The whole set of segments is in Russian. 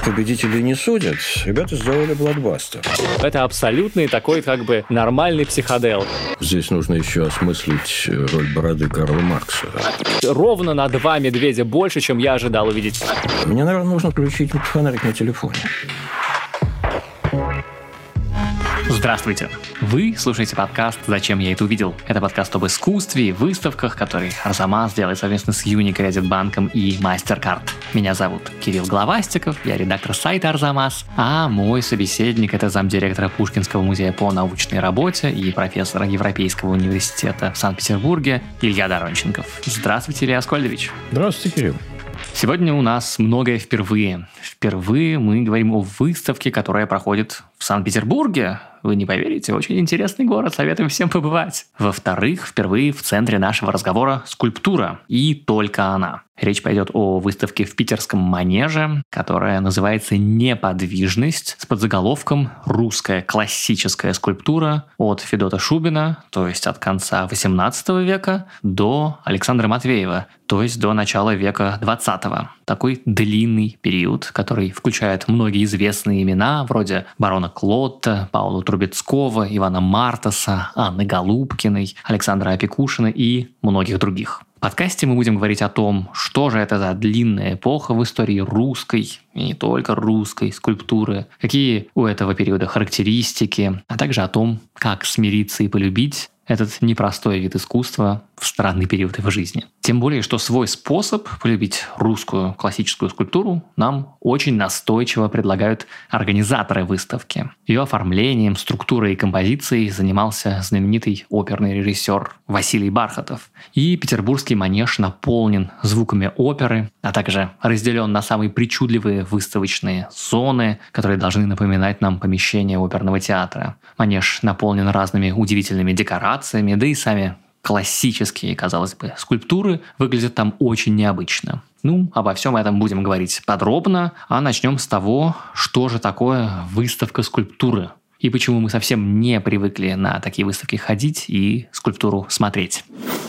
Победителей не судят. Ребята сделали блокбастер. Это абсолютный такой как бы нормальный психодел. Здесь нужно еще осмыслить роль бороды Карла Маркса. Ровно на 2 медведя больше, чем я ожидал увидеть. Мне, наверное, нужно включить фонарик на телефоне. Здравствуйте! Вы слушаете подкаст «Зачем я это увидел?». Это подкаст об искусстве и выставках, который Арзамас делает совместно с Unicredit-банком и MasterCard. Меня зовут Кирилл Главастиков, я редактор сайта Арзамас, а мой собеседник – это замдиректора Пушкинского музея по научной работе и профессора Европейского университета в Санкт-Петербурге Илья Доронченков. Здравствуйте, Илья Аскольдович. Здравствуйте, Кирилл. Сегодня у нас многое впервые. Впервые мы говорим о выставке, которая проходит в Санкт-Петербурге. Вы не поверите, очень интересный город, советую всем побывать. Во-вторых, впервые в центре нашего разговора скульптура, и только она. Речь пойдет о выставке в питерском Манеже, которая называется «Неподвижность», с подзаголовком «Русская классическая скульптура от Федота Шубина», то есть от конца XVIII века, до Александра Матвеева, то есть до начала века XX. Такой длинный период, который включает многие известные имена, вроде барона Клотта, Паула Трубецкого, Ивана Мартаса, Анны Голубкиной, Александра Опекушина и многих других. В подкасте мы будем говорить о том, что же это за длинная эпоха в истории русской, и не только русской, скульптуры, какие у этого периода характеристики, а также о том, как смириться и полюбить этот непростой вид искусства в странный период его жизни. Тем более, что свой способ полюбить русскую классическую скульптуру нам очень настойчиво предлагают организаторы выставки. Ее оформлением, структурой и композицией занимался знаменитый оперный режиссер Василий Бархатов. И петербургский Манеж наполнен звуками оперы, а также разделен на самые причудливые выставочные зоны, которые должны напоминать нам помещение оперного театра. Манеж наполнен разными удивительными декорациями, да и сами классические, казалось бы, скульптуры выглядят там очень необычно. Обо всем этом будем говорить подробно, а начнем с того, что же такое выставка скульптуры и почему мы совсем не привыкли на такие выставки ходить и скульптуру смотреть.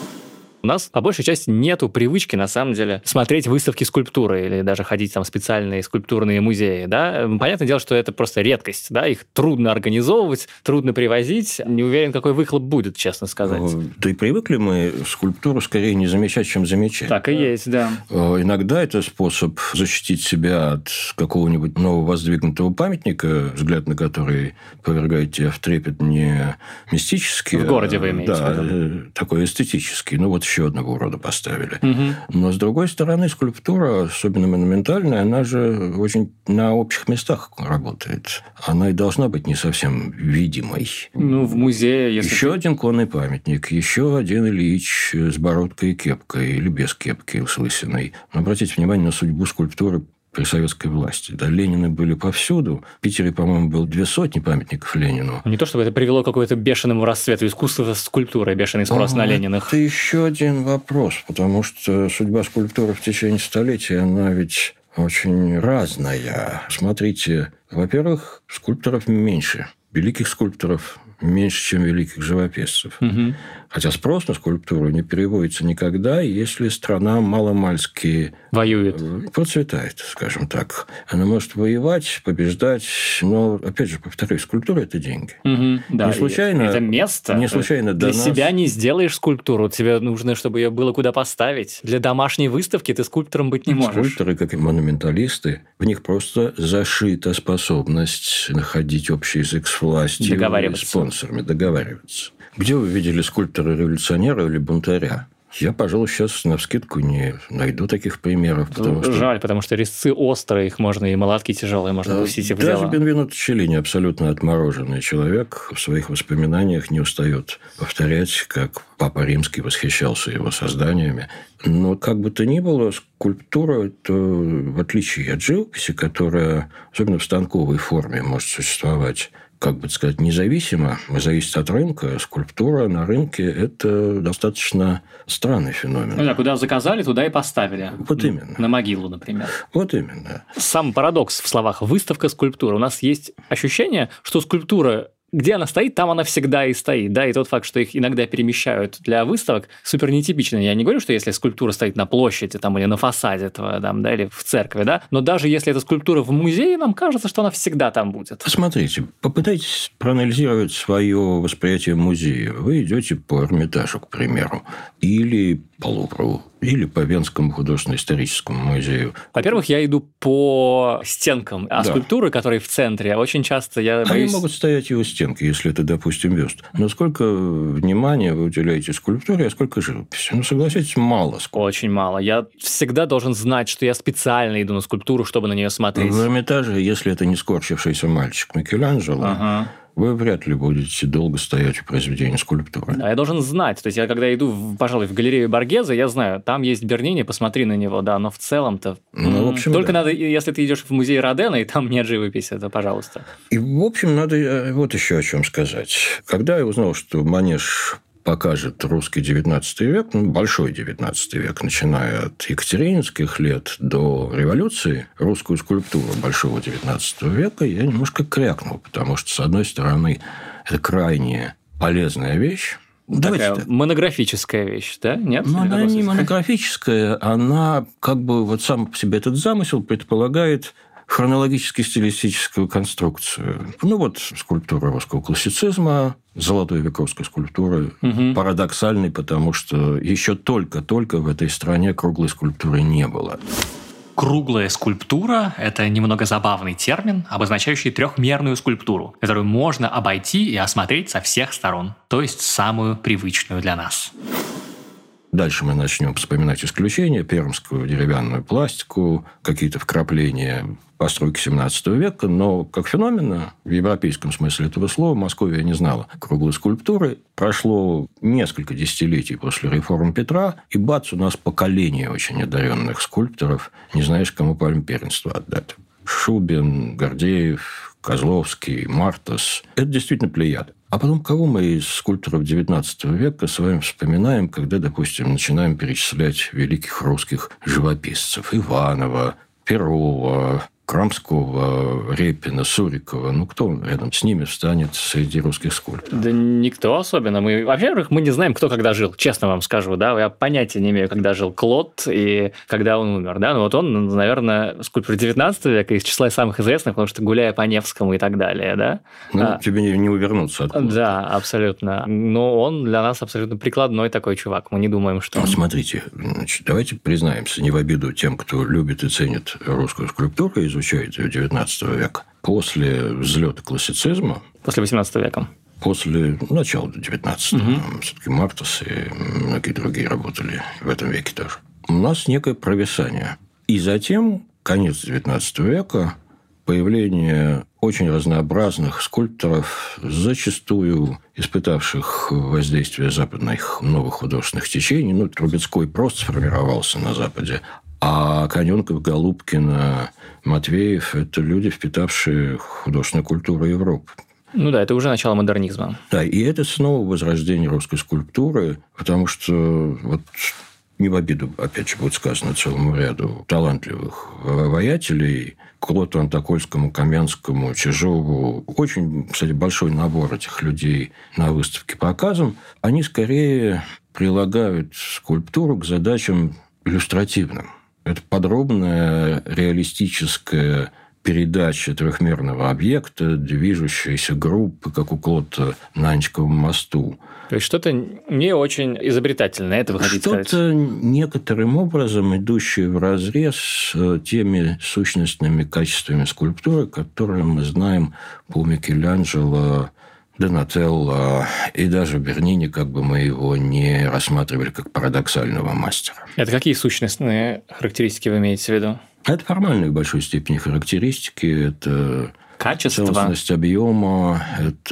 У нас, по большей части, нету привычки, на самом деле, смотреть выставки скульптуры или даже ходить там в специальные скульптурные музеи, да. Понятное дело, что это просто редкость, да, их трудно организовывать, трудно привозить. Не уверен, какой выхлоп будет, честно сказать. Да и привыкли мы скульптуру скорее не замечать, чем замечать. Так и есть, да. Иногда это способ защитить себя от какого-нибудь нового воздвигнутого памятника, взгляд на который повергает тебя в трепет не мистический. В городе вы имеете в виду? Да, такой эстетический. Еще одного рода поставили. Но, с другой стороны, скульптура, особенно монументальная, она же очень на общих местах работает. Она и должна быть не совсем видимой. В музее... Еще один конный памятник, еще один Ильич с бородкой и кепкой, или без кепки, с лысиной. Но обратите внимание на судьбу скульптуры при советской власти. Да, Ленины были повсюду. В Питере, по-моему, было 200 памятников Ленину. Не то, чтобы это привело к какому-то бешеному расцвету искусства скульптуры, бешеный спрос на Лениных. Это еще один вопрос, потому что судьба скульптуры в течение столетий, она ведь очень разная. Смотрите, во-первых, скульпторов меньше. Великих скульпторов меньше, чем великих живописцев. Хотя спрос на скульптуру не переводится никогда, если страна маломальски воюет, процветает, скажем так. Она может воевать, побеждать, но, опять же, повторюсь, скульптура – это деньги. Да, не случайно, это место. Не случайно для себя не сделаешь скульптуру. Тебе нужно, чтобы ее было куда поставить. Для домашней выставки ты скульптором быть не можешь. Скульпторы, как и монументалисты, в них просто зашита способность находить общий язык с властью и спонсорами, договариваться. Где вы видели скульптора-революционера или бунтаря? Я, пожалуй, сейчас навскидку не найду таких примеров. Жаль, потому что резцы острые, их можно и молотки тяжелые, можно пустить их в дело. Даже Бенвенуто Челлини, абсолютно отмороженный человек, в своих воспоминаниях не устает повторять, как Папа Римский восхищался его созданиями. Но как бы то ни было, скульптура – это, в отличие от живописи, которая, особенно в станковой форме, может существовать, как бы сказать, независимо, зависит от рынка. Скульптура на рынке – это достаточно странный феномен. Куда заказали, туда и поставили. Вот именно. На могилу, например. Вот именно. Сам парадокс в словах «выставка скульптуры». У нас есть ощущение, что скульптура где она стоит, там она всегда и стоит, да, и тот факт, что их иногда перемещают для выставок, супер нетипично. Я не говорю, что если скульптура стоит на площади там, или на фасаде этого, там, да, или в церкви, да, но даже если эта скульптура в музее, нам кажется, что она всегда там будет. Смотрите, попытайтесь проанализировать свое восприятие музея. Вы идете по Эрмитажу, к примеру, или по Лувру, или по Венскому художественно-историческому музею. Во-первых, я иду по стенкам, а скульптуры, которые в центре, очень часто я боюсь... Они могут стоять и у стенки, если это, допустим, бюст. Но сколько внимания вы уделяете скульптуре, а сколько живописи? Ну, согласитесь, мало. Очень мало. Я всегда должен знать, что я специально иду на скульптуру, чтобы на нее смотреть. В Эрмитаже, если это не скорчившийся мальчик Микеланджело, вы вряд ли будете долго стоять у произведения скульптуры. Да, я должен знать. То есть, я когда иду, пожалуй, в галерею Боргезе, я знаю, там есть Бернини, посмотри на него, да, но в целом-то... Ну, в общем, только надо, если ты идешь в музей Родена, и там нет живописи, то пожалуйста. И, в общем, надо вот еще о чем сказать. Когда я узнал, что Манеж покажет русский XIX век, ну, большой XIX век, начиная от екатерининских лет до революции, русскую скульптуру большого XIX века, я немножко крякнул, потому что, с одной стороны, это крайне полезная вещь. Такая монографическая вещь, да? Нет? Но она не монографическая, она как бы вот сам по себе этот замысел предполагает хронологически-стилистическую конструкцию. Ну, вот скульптура русского классицизма, золотой век русской скульптуры, парадоксальный, потому что еще только-только в этой стране круглой скульптуры не было. Круглая скульптура – это немного забавный термин, обозначающий трехмерную скульптуру, которую можно обойти и осмотреть со всех сторон, то есть самую привычную для нас. Дальше мы начнем вспоминать исключения, пермскую деревянную пластику, какие-то вкрапления постройки XVII века, но как феномена, в европейском смысле этого слова, Московия не знала круглой скульптуры. Прошло несколько десятилетий после реформ Петра, и бац, у нас поколение очень одаренных скульпторов, не знаешь, кому пальму первенства отдать. Шубин, Гордеев, Козловский, Мартас. Это действительно плеяда. А потом, кого мы из скульпторов XIX века с вами вспоминаем, когда, допустим, начинаем перечислять великих русских живописцев? Иванова, Перова, Крамского, Репина, Сурикова. Ну, кто рядом с ними встанет среди русских скульпторов? Да никто особенно. Во-первых, мы не знаем, кто когда жил, честно вам скажу. Да? Я понятия не имею, когда жил Клод и когда он умер. Да? Но вот он, наверное, скульптор XIX века из числа самых известных, потому что гуляя по Невскому и так далее. Да? Ну, тебе не увернуться от Клода. Да, абсолютно. Но он для нас абсолютно прикладной такой чувак. Мы не думаем, что... Ну, смотрите, значит, давайте признаемся, не в обиду тем, кто любит и ценит русскую скульптуру, изучает ее XIX века. После взлета классицизма... После XVIII века. После начала XIX. Все-таки Мартас и многие другие работали в этом веке тоже. У нас некое провисание. И затем, конец XIX века, появление очень разнообразных скульпторов, зачастую испытавших воздействие западных новых художественных течений. Ну, Трубецкой просто сформировался на Западе. А Каненков, Голубкин, Матвеев – это люди, впитавшие художественную культуру Европы. Ну да, это уже начало модернизма. Да, и это снова возрождение русской скульптуры, потому что, вот не в обиду, опять же, будет сказано целому ряду талантливых воятелей, Клоту, Антокольскому, Каменскому, Чижову, очень, кстати, большой набор этих людей на выставке показан, они скорее прилагают скульптуру к задачам иллюстративным. Это подробная реалистическая передача трехмерного объекта, движущейся группы, как у Клота на Анечковом мосту. То есть что-то не очень изобретательное, это вы хотите сказать? Что-то некоторым образом идущее вразрез с теми сущностными качествами скульптуры, которые мы знаем по Микеланджело, Донателло и даже Бернини, как бы мы его не рассматривали как парадоксального мастера. Это какие сущностные характеристики вы имеете в виду? Это формальные в большой степени характеристики, это качество, целостность объема,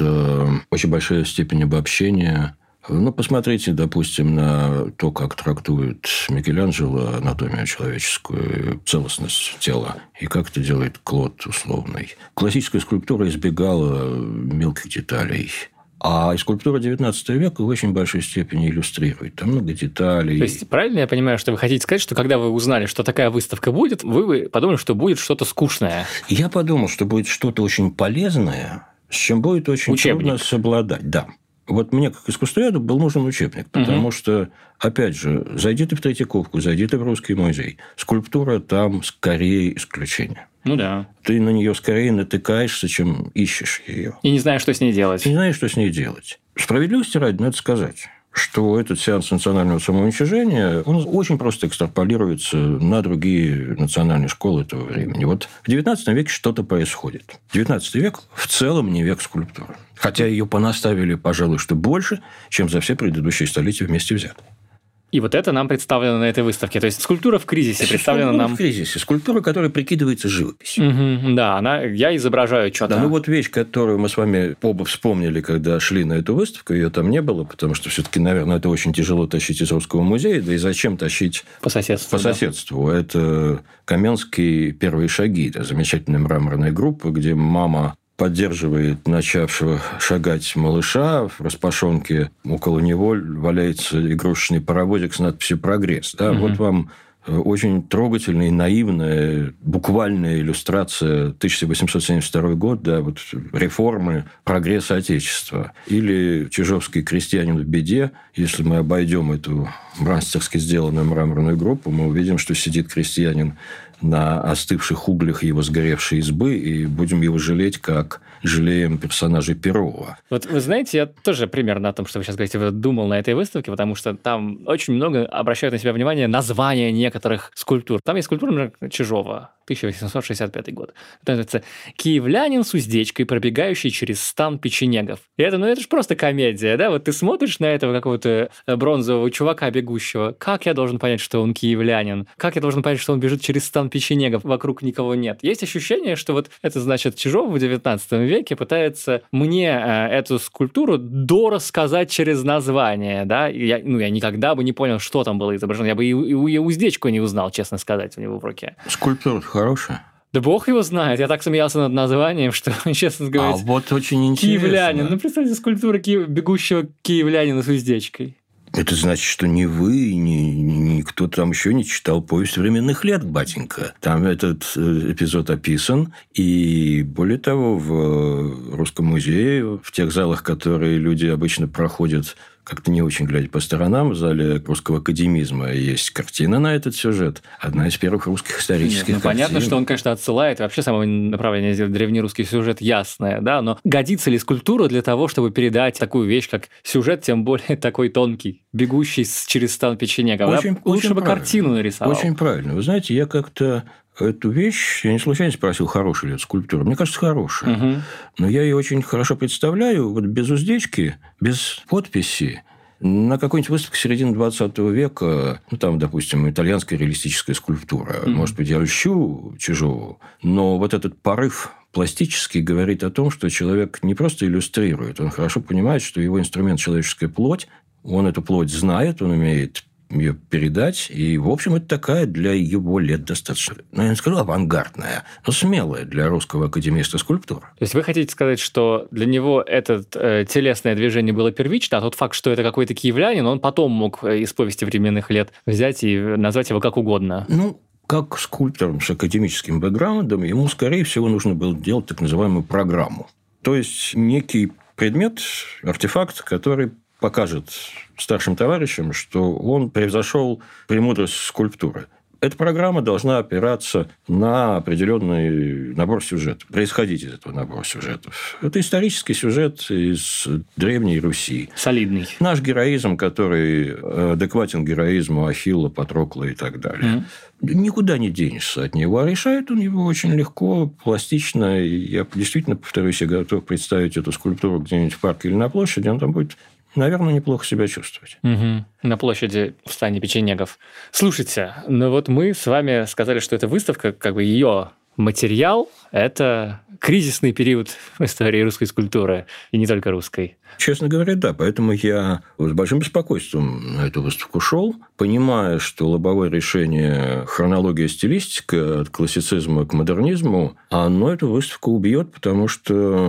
это очень большая степень обобщения. Ну, посмотрите, допустим, на то, как трактует Микеланджело анатомию человеческую, целостность тела, и как это делает Клод условный. Классическая скульптура избегала мелких деталей. А скульптура XIX века в очень большой степени иллюстрирует. Там много деталей. То есть, правильно я понимаю, что вы хотите сказать, что когда вы узнали, что такая выставка будет, вы подумали, что будет что-то скучное? Я подумал, что будет что-то очень полезное, С чем будет очень трудно совладать. Да. Вот мне, как искусствоведу, был нужен учебник, потому что, опять же, зайди ты в Третьяковку, зайди ты в Русский музей. Скульптура там скорее исключение. Ну да. Ты на нее скорее натыкаешься, чем ищешь ее. И не знаешь, что с ней делать. Не знаешь, что с ней делать. Справедливости ради, надо сказать, что этот сеанс национального самоуничижения, он очень просто экстраполируется на другие национальные школы этого времени. Вот в XIX веке что-то происходит. XIX век в целом не век скульптуры. Хотя ее понаставили, пожалуй, что больше, чем за все предыдущие столетия вместе взятые. И вот это нам представлено на этой выставке. То есть скульптура в кризисе представлена нам... в кризисе. Скульптура, которая прикидывается живописью. Да, я изображаю что-то. Да, вот вещь, которую мы с вами оба вспомнили, когда шли на эту выставку, ее там не было, потому что все-таки, наверное, это очень тяжело тащить из Русского музея, да и зачем тащить по соседству. Да. Это Каменский «Первые шаги», это замечательная мраморная группа, где мама поддерживает начавшего шагать малыша. В распашонке около него валяется игрушечный паровозик с надписью «Прогресс». Да? Вот вам очень трогательная и наивная, буквальная иллюстрация 1872 год, да, вот реформы, прогресса Отечества. Или чижовский «Крестьянин в беде». Если мы обойдем эту мастерски сделанную мраморную группу, мы увидим, что сидит крестьянин на остывших углях его сгоревшей избы, и будем его жалеть, как жалеем персонажей Перова. Вот вы знаете, я тоже примерно о том, что вы сейчас говорите, думал на этой выставке, потому что там очень много обращают на себя внимание названия некоторых скульптур. Там есть скульптура, например, Чижова, 1865 год. Это называется «Киевлянин с уздечкой, пробегающий через стан печенегов». И это же просто комедия, да? Вот ты смотришь на этого какого-то бронзового чувака бегущего. Как я должен понять, что он киевлянин? Как я должен понять, что он бежит через стан печенегов? Вокруг никого нет. Есть ощущение, что вот это значит Чижов в 19 веке пытается мне эту скульптуру дорассказать через название, да? Я никогда бы не понял, что там было изображено. Я бы и уздечку не узнал, честно сказать, у него в руке. Скульптура хорошая. Да бог его знает. Я так смеялся над названием, что, честно говоря... вот очень интересно. Киевлянин. Представьте, скульптура бегущего киевлянина с уздечкой. Это значит, что ни вы, ни кто там еще не читал «Повесть временных лет», батенька. Там этот эпизод описан. И более того, в Русском музее, в тех залах, которые люди обычно проходят как-то не очень глядя по сторонам, в зале русского академизма есть картина на этот сюжет. Одна из первых русских исторических картин. Понятно, что он, конечно, отсылает. Вообще, самое направление сделать древнерусский сюжет ясное, да, но годится ли скульптура для того, чтобы передать такую вещь, как сюжет, тем более такой тонкий, бегущий через стан печенегов? Лучше бы картину нарисовал. Очень правильно. Вы знаете, я как-то эту вещь, я не случайно спросил, хорошая ли это скульптура. Мне кажется, хорошая. Но я ее очень хорошо представляю, вот без уздечки, без подписи, на какой-нибудь выставке середины 20 века, там, допустим, итальянская реалистическая скульптура. Может быть, я льщу Чижову, но вот этот порыв пластический говорит о том, что человек не просто иллюстрирует, он хорошо понимает, что его инструмент – человеческая плоть, он эту плоть знает, он умеет ее передать. И, в общем, это такая для его лет достаточно, я не скажу авангардная, но смелая для русского академиста скульптура. То есть вы хотите сказать, что для него это телесное движение было первично, а тот факт, что это какой-то киевлянин, он потом мог из «Повести временных лет» взять и назвать его как угодно? Как скульптором с академическим бэкграундом, ему, скорее всего, нужно было делать так называемую программу. То есть, некий предмет, артефакт, который покажет старшим товарищам, что он превзошел премудрость скульптуры. Эта программа должна опираться на определенный набор сюжетов, происходить из этого набора сюжетов. Это исторический сюжет из Древней Руси. Солидный. Наш героизм, который адекватен героизму Ахилла, Патрокла и так далее. Никуда не денешься от него. А решает он его очень легко, пластично. И я действительно, повторюсь, я готов представить эту скульптуру где-нибудь в парке или на площади, он там будет, наверное, неплохо себя чувствовать. На площади в стане печенегов. Слушайте, вот мы с вами сказали, что эта выставка, ее материал – это кризисный период в истории русской скульптуры, и не только русской. Честно говоря, да. Поэтому я с большим беспокойством на эту выставку шел, понимая, что лобовое решение хронология, стилистика от классицизма к модернизму, оно эту выставку убьет, потому что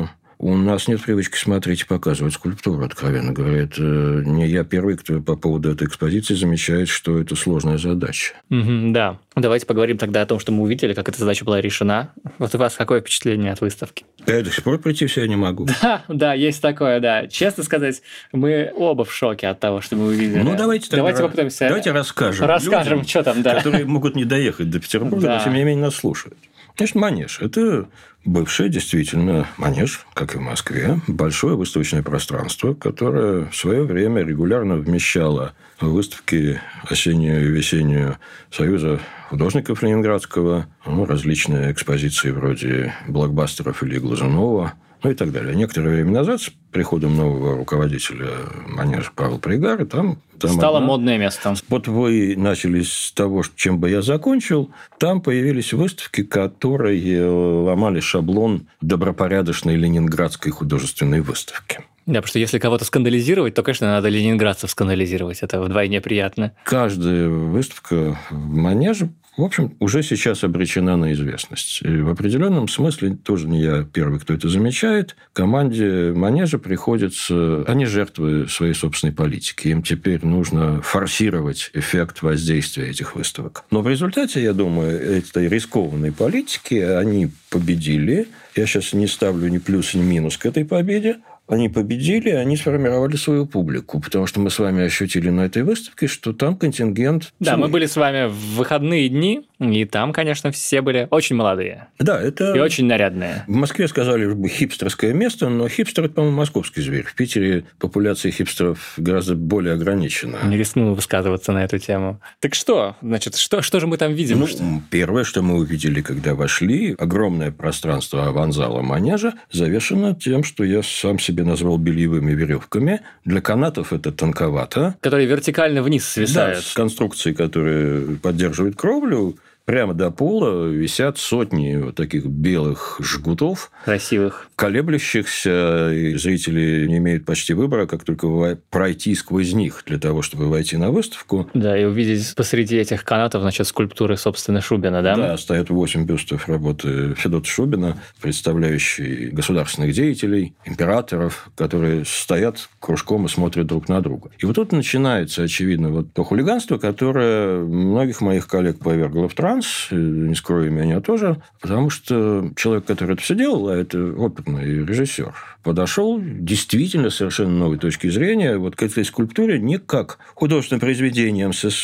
У нас нет привычки смотреть и показывать скульптуру, откровенно говоря. Это не я первый, кто по поводу этой экспозиции замечает, что это сложная задача. Да. Давайте поговорим тогда о том, что мы увидели, как эта задача была решена. Вот у вас какое впечатление от выставки? Я до сих пор прийти в себя не могу. Да, есть такое, да. Честно сказать, мы оба в шоке от того, что мы увидели. Давайте попытаемся. Давайте расскажем. Расскажем, людям, что там, да. Которые могут не доехать до Петербурга, но тем не менее нас слушают. Конечно, манеж. Это бывший, действительно, манеж, как и в Москве. Большое выставочное пространство, которое в свое время регулярно вмещало выставки осеннюю и весеннюю Союза художников Ленинградского, различные экспозиции вроде блокбастеров Ильи Глазунова, и так далее. Некоторое время назад, с приходом нового руководителя манежа Павла Пригара, там стало модное место. Вот вы начали с того, чем бы я закончил. Там появились выставки, которые ломали шаблон добропорядочной ленинградской художественной выставки. Да, потому что если кого-то скандализировать, то, конечно, надо ленинградцев скандализировать. Это вдвойне приятно. Каждая выставка в манеже, в общем, уже сейчас обречена на известность. И в определенном смысле, тоже не я первый, кто это замечает, команде манежа приходится... Они жертвы своей собственной политики. Им теперь нужно форсировать эффект воздействия этих выставок. Но в результате, я думаю, этой рискованной политики они победили. Я сейчас не ставлю ни плюс, ни минус к этой победе. Они победили, они сформировали свою публику, потому что мы с вами ощутили на этой выставке, что там контингент... Да, мы были с вами в выходные дни, и там, конечно, все были очень молодые. Да, это... И очень нарядные. В Москве сказали бы хипстерское место, но хипстер – это, по-моему, московский зверь. В Питере популяция хипстеров гораздо более ограничена. Не рискну высказываться на эту тему. Так что? Значит, что же мы там видим? Первое, что мы увидели, когда вошли, огромное пространство аванзала манежа завешено тем, что я сам себе назвал бельевыми веревками. Для канатов это тонковато. Которые вертикально вниз свисают. Да, с конструкцией, которые поддерживают кровлю, прямо до пола висят сотни вот таких белых жгутов. Красивых. Колеблющихся, и зрители не имеют почти выбора, как только пройти сквозь них для того, чтобы войти на выставку. Да, и увидеть посреди этих канатов, значит, скульптуры, собственно, Шубина, да? Да, стоят 8 бюстов работы Федота Шубина, представляющие государственных деятелей, императоров, которые стоят кружком и смотрят друг на друга. И вот тут начинается, очевидно, вот то хулиганство, которое многих моих коллег повергло в транс, не скрою, меня тоже, потому что человек, который это все делал, а это опытный режиссер, подошел действительно совершенно новой точки зрения вот к этой скульптуре не как художественным произведением со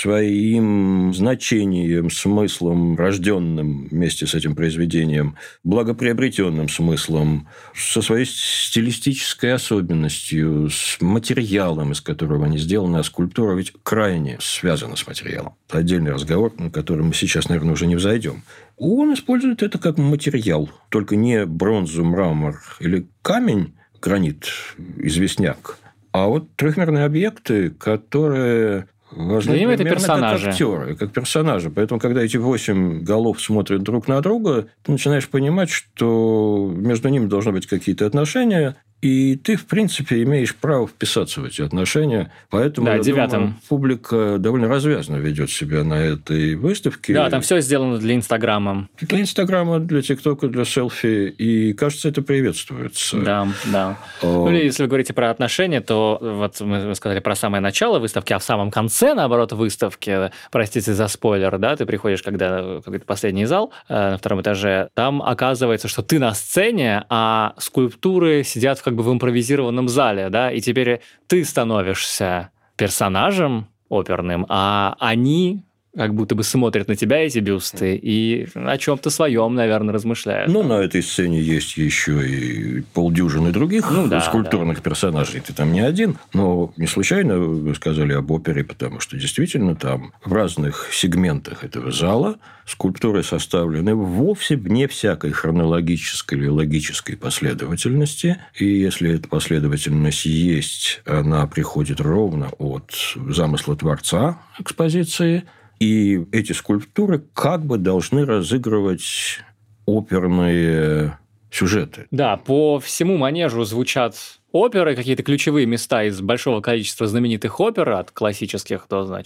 своим значением, смыслом, рожденным вместе с этим произведением, благоприобретенным смыслом, со своей стилистической особенностью, с материалом, из которого они сделаны, а скульптура ведь крайне связана с материалом. Отдельный разговор, на который мы сейчас, наверное, уже не взойдем. Он использует это как материал, только не бронзу, мрамор или камень, гранит, известняк, а вот трехмерные объекты, которые важны это примерно персонажи. как актеры, как персонажи. Поэтому, когда эти 8 голов смотрят друг на друга, ты начинаешь понимать, что между ними должны быть какие-то отношения, и ты, в принципе, имеешь право вписаться в эти отношения. Поэтому, да, я думаю, публика довольно развязно ведет себя на этой выставке. Да, там все сделано для Инстаграма. Для Инстаграма, для ТикТока, для селфи. И, кажется, это приветствуется. Да. Ну, или если вы говорите про отношения, то вот мы сказали про самое начало выставки, а в самом конце, наоборот, выставки, простите за спойлер, да, ты приходишь, когда в какой-то последний зал на втором этаже, там оказывается, что ты на сцене, а скульптуры сидят как бы в импровизированном зале, да, и теперь ты становишься персонажем оперным, а они как будто бы смотрят на тебя, эти бюсты, и о чем-то своем, наверное, размышляют. Ну, на этой сцене есть еще и полдюжины других скульптурных персонажей. Ты там не один. Но не случайно вы сказали об опере, потому что действительно там в разных сегментах этого зала скульптуры составлены вовсе вне всякой хронологической или логической последовательности. И если эта последовательность есть, она приходит ровно от замысла творца экспозиции. И эти скульптуры как бы должны разыгрывать оперные сюжеты. Да, по всему манежу звучат оперы, какие-то ключевые места из большого количества знаменитых опер, от классических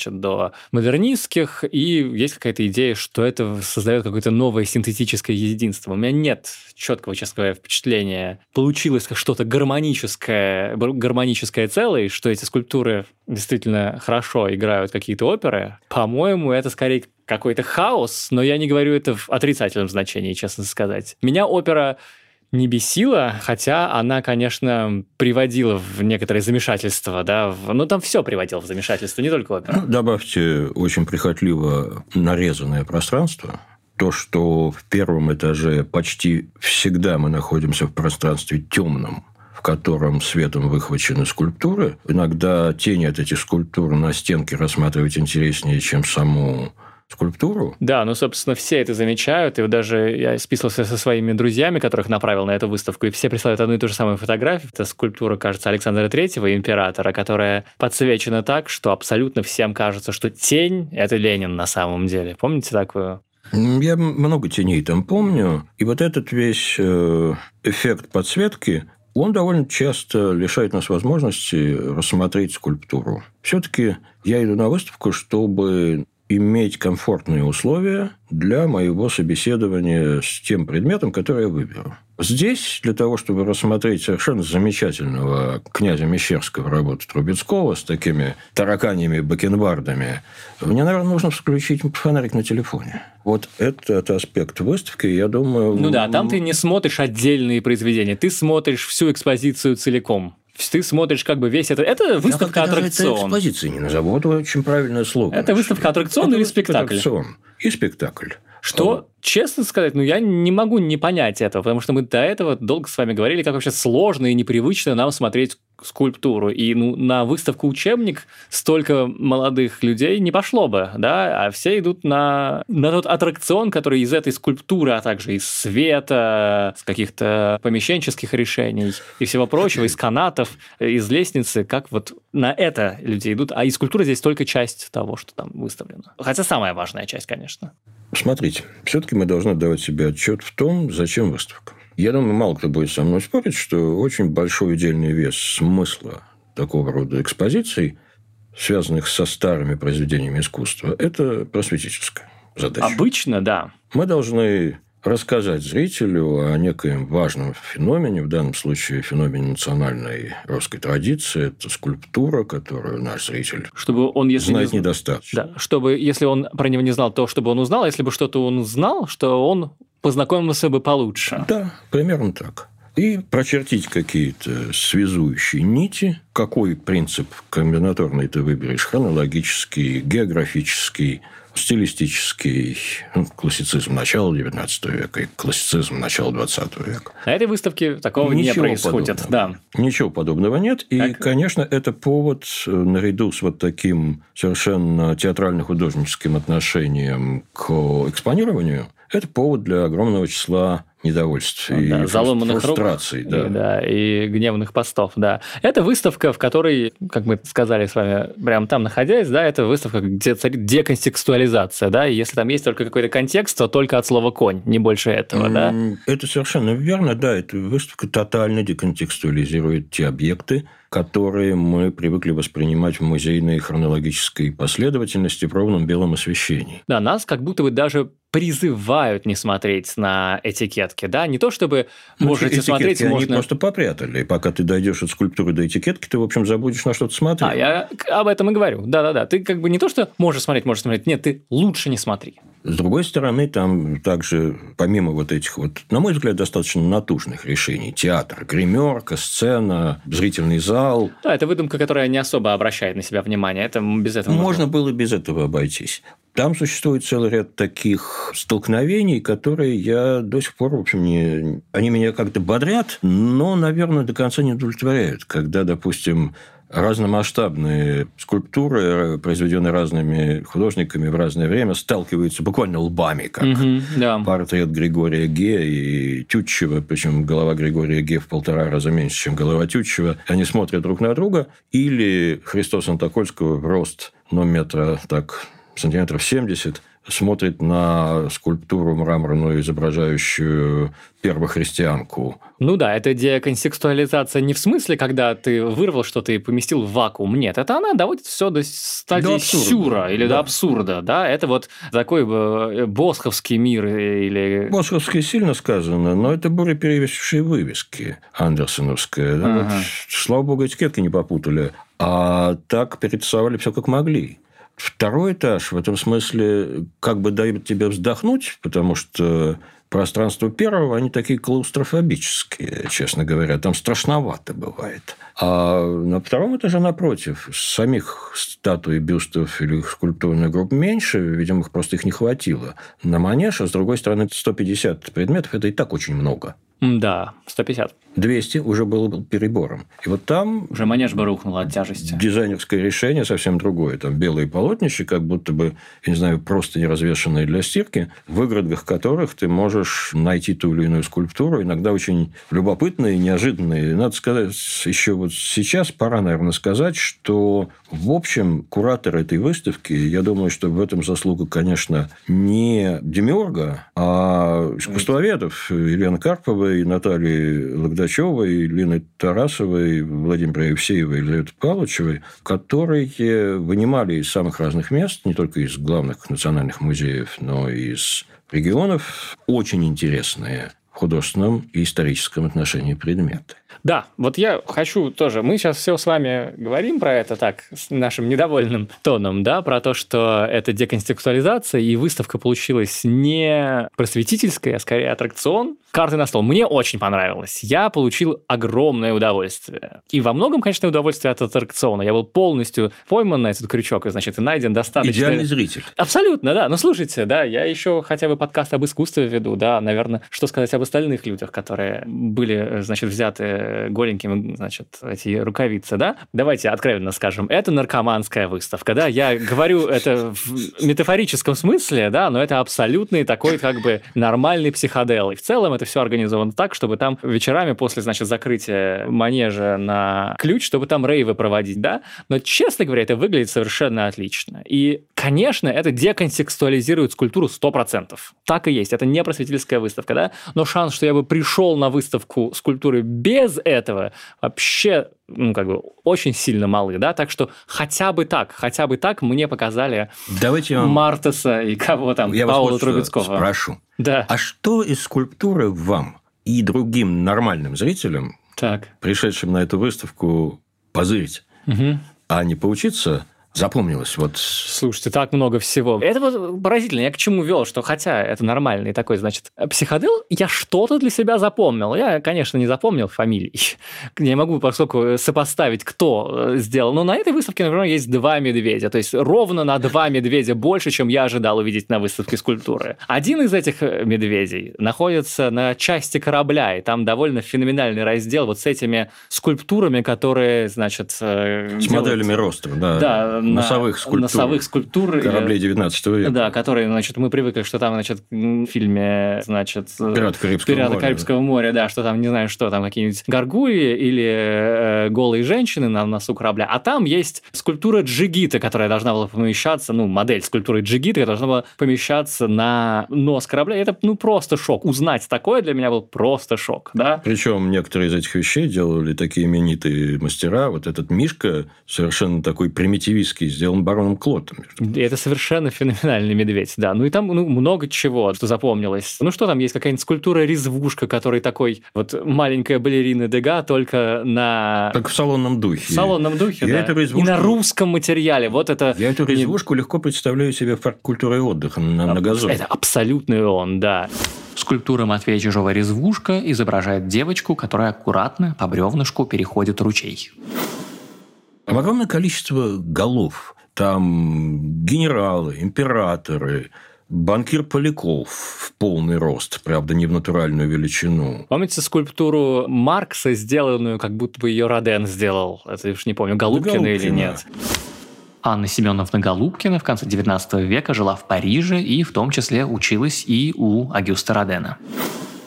до модернистских, и есть какая-то идея, что это создает какое-то новое синтетическое единство. У меня нет четкого, честно говоря, впечатления. Получилось что-то гармоническое целое, что эти скульптуры действительно хорошо играют какие-то оперы. По-моему, это скорее какой-то хаос, но я не говорю это в отрицательном значении, честно сказать. Меня опера не бесила, хотя она, конечно, приводила в некоторое замешательство, да, там все приводило в замешательство, не только опера. Добавьте очень прихотливо нарезанное пространство. То, что в первом этаже почти всегда мы находимся в пространстве темном, в котором светом выхвачены скульптуры. Иногда тени от этих скульптур на стенке рассматривать интереснее, чем саму скульптуру. Да, собственно, все это замечают, и даже я списывался со своими друзьями, которых направил на эту выставку, и все присылают одну и ту же самую фотографию. Это скульптура, кажется, Александра III, императора, которая подсвечена так, что абсолютно всем кажется, что тень – это Ленин на самом деле. Помните такую? Я много теней там помню, и вот этот весь эффект подсветки, он довольно часто лишает нас возможности рассмотреть скульптуру. Все-таки я иду на выставку, чтобы иметь комфортные условия для моего собеседования с тем предметом, который я выберу. Здесь для того, чтобы рассмотреть совершенно замечательного князя Мещерского работу Трубецкого с такими тараканьими бакенбардами, мне, наверное, нужно включить фонарик на телефоне. Вот этот аспект выставки, я думаю... там ты не смотришь отдельные произведения, ты смотришь всю экспозицию целиком. Ты смотришь весь это... Это выставка-аттракцион. Это экспозиции не назову, это очень правильное слово. Это выставка-аттракцион или спектакль? И спектакль. Что, честно сказать, я не могу не понять этого, потому что мы до этого долго с вами говорили, как вообще сложно и непривычно нам смотреть скульптуру. И на выставку-учебник столько молодых людей не пошло бы, да, а все идут на тот аттракцион, который из этой скульптуры, а также из света, с каких-то помещенческих решений и всего прочего, из канатов, из лестницы, как на это люди идут. А и скульптура здесь только часть того, что там выставлено. Хотя самая важная часть, конечно. Смотрите, все-таки мы должны давать себе отчет в том, зачем выставка. Я думаю, мало кто будет со мной спорить, что очень большой удельный вес смысла такого рода экспозиций, связанных со старыми произведениями искусства, это просветительская задача. Обычно, да. Мы должны рассказать зрителю о некоем важном феномене, в данном случае феномене национальной русской традиции. Это скульптура, которую наш зритель знает недостаточно. Да, чтобы, если он про него не знал, то чтобы он узнал, а если бы что-то он знал, что он познакомился бы получше. Да, примерно так. И прочертить какие-то связующие нити. Какой принцип комбинаторный ты выберешь? Хронологический, географический, стилистический, классицизм начала XIX века и классицизм начала XX века. На этой выставке такого не происходит. Да. Ничего подобного нет. И, конечно, это повод, наряду с таким совершенно театрально-художническим отношением к экспонированию, это повод для огромного числа недовольств и фрустраций. И гневных постов. Да. Это выставка, в которой, как мы сказали с вами, прямо там находясь, да, это выставка, где царит деконтекстуализация. Да, и если там есть только какой-то контекст, то только от слова «конь», не больше этого. Да? Это совершенно верно. Да, эта выставка тотально деконтекстуализирует те объекты, которые мы привыкли воспринимать в музейной хронологической последовательности в ровном белом освещении. Да, нас как будто бы даже призывают не смотреть на этикетки, да, не то чтобы можете смотреть, они просто попрятали, и пока ты дойдешь от скульптуры до этикетки, ты, в общем, забудешь на что-то смотреть. Я об этом и говорю, да-да-да, ты не то, что можешь смотреть, нет, ты лучше не смотри. С другой стороны, там также, помимо этих на мой взгляд, достаточно натужных решений, театр, гримерка, сцена, зрительный зал. Да, это выдумка, которая не особо обращает на себя внимание, это без этого можно было без этого обойтись. Там существует целый ряд таких столкновений, которые я до сих пор, в общем, они меня как-то бодрят, но, наверное, до конца не удовлетворяют. Когда, допустим, разномасштабные скульптуры, произведенные разными художниками в разное время, сталкиваются буквально лбами, как портрет Григория Ге и Тютчева, причем голова Григория Ге в 1,5 раза меньше, чем голова Тютчева. Они смотрят друг на друга. Или Христос Антокольского в рост, метра так... сантиметров 70, смотрит на скульптуру мраморную, изображающую первохристианку. Ну да, это деконтекстуализация не в смысле, когда ты вырвал что-то и поместил в вакуум. Нет, это она доводит все до стадии сюра или до абсурда. Да? Это вот такой босховский мир. Или... Босховский сильно сказано, но это были перевесившие вывески андерсоновская. Да? Вот, слава богу, этикетки не попутали. А так перерисовали все как могли. Второй этаж в этом смысле как бы дает тебе вздохнуть, потому что пространства первого, они такие клаустрофобические, честно говоря. Там страшновато бывает. А на втором этаже, напротив, самих статуй, бюстов или скульптурных групп меньше, видимо, просто их не хватило. На манеж, а с другой стороны, 150 предметов – это и так очень много. Да, 150. 200 уже было перебором. И вот там... Уже манеж бы рухнул от тяжести. Дизайнерское решение совсем другое. Там белые полотнища, как будто бы, я не знаю, просто не развешанные для стирки, в выгородах которых ты можешь найти ту или иную скульптуру, иногда очень любопытные, неожиданные. Надо сказать, еще вот сейчас пора, наверное, сказать, что, в общем, куратор этой выставки, я думаю, что в этом заслуга, конечно, не демиурга, а искусствоведов Елены Карповой, Натальи Логдачевой, Лины Тарасовой, Владимира Евсеева и Елизаветы Павловичевой, которые вынимали из самых разных мест, не только из главных национальных музеев, но и из регионов, очень интересные в художественном и историческом отношении предметы. Да, вот я хочу тоже... Мы сейчас все с вами говорим про это так, с нашим недовольным тоном, да, про то, что это деконтекстуализация, и выставка получилась не просветительская, а скорее аттракцион. Карты на стол. Мне очень понравилось. Я получил огромное удовольствие. И во многом, конечно, удовольствие от аттракциона. Я был полностью пойман на этот крючок, и, значит, и найден достаточно... Идеальный зритель. Абсолютно, да. Но слушайте, да, я еще хотя бы подкаст об искусстве веду, да, наверное, что сказать об остальных людях, которые были, значит, взяты голенькими, значит, эти рукавицы, да? Давайте откровенно скажем, это наркоманская выставка, да? Я говорю это в метафорическом смысле, да, но это абсолютный такой, как бы, нормальный психодел. И в целом это все организовано так, чтобы там вечерами после, значит, закрытия манежа на ключ, чтобы там рейвы проводить, да? Но, честно говоря, это выглядит совершенно отлично. И, конечно, это деконтекстуализирует скульптуру 100%. Так и есть. Это не просветительская выставка, да? Но шанс, что я бы пришел на выставку скульптуры без этого вообще, ну, как бы, очень сильно малы, да, так что хотя бы так мне показали Мартеса и кого там, Паула Трубецкого. Спрошу. Да. А что из скульптуры вам и другим нормальным зрителям, пришедшим на эту выставку, позырить, а не поучиться, запомнилось? Вот. Слушайте, так много всего. Это вот поразительно. Я к чему вел, что хотя это нормальный такой, значит, психодел, я что-то для себя запомнил. Я, конечно, не запомнил фамилий. Я не могу, поскольку сопоставить, кто сделал. Но на этой выставке, например, есть 2 медведя. То есть ровно на 2 медведя больше, чем я ожидал увидеть на выставке скульптуры. Один из этих медведей находится на части корабля, и там довольно феноменальный раздел вот с этими скульптурами, которые, значит... С моделями роста, да. Да, носовых скульптур кораблей 19 века. Да, которые, значит, мы привыкли, что там, значит, в фильме, значит, «Пираты Карибского моря», да, что там, не знаю, что там, какие-нибудь горгульи или голые женщины на носу корабля. А там есть скульптура Джигита, которая должна была помещаться, ну, модель скульптуры Джигита, которая должна была помещаться на нос корабля. И это, ну, просто шок. Узнать такое для меня был просто шок, да. Причем некоторые из этих вещей делали такие именитые мастера. Вот этот Мишка совершенно такой примитивистский, сделан бароном Клотом. Это совершенно феноменальный медведь, да. Ну и там много чего, что запомнилось. Ну что там есть? Какая-нибудь скульптура-резвушка, который такой вот маленькая балерина Дега, только на... Так в салонном духе. В салонном духе, да. И на русском материале. Вот это... Я эту резвушку легко представляю себе в парке культуры и отдыха на газоне. Это абсолютный он, да. Скульптура Матвея Чижова «Резвушка» изображает девочку, которая аккуратно по бревнышку переходит ручей. Огромное количество голов. Там генералы, императоры, банкир Поляков в полный рост, правда, не в натуральную величину. Помните скульптуру Маркса, сделанную, как будто бы ее Роден сделал? Это уж не помню, Голубкина или нет. Анна Семеновна Голубкина в конце XIX века жила в Париже и в том числе училась и у Агюста Родена.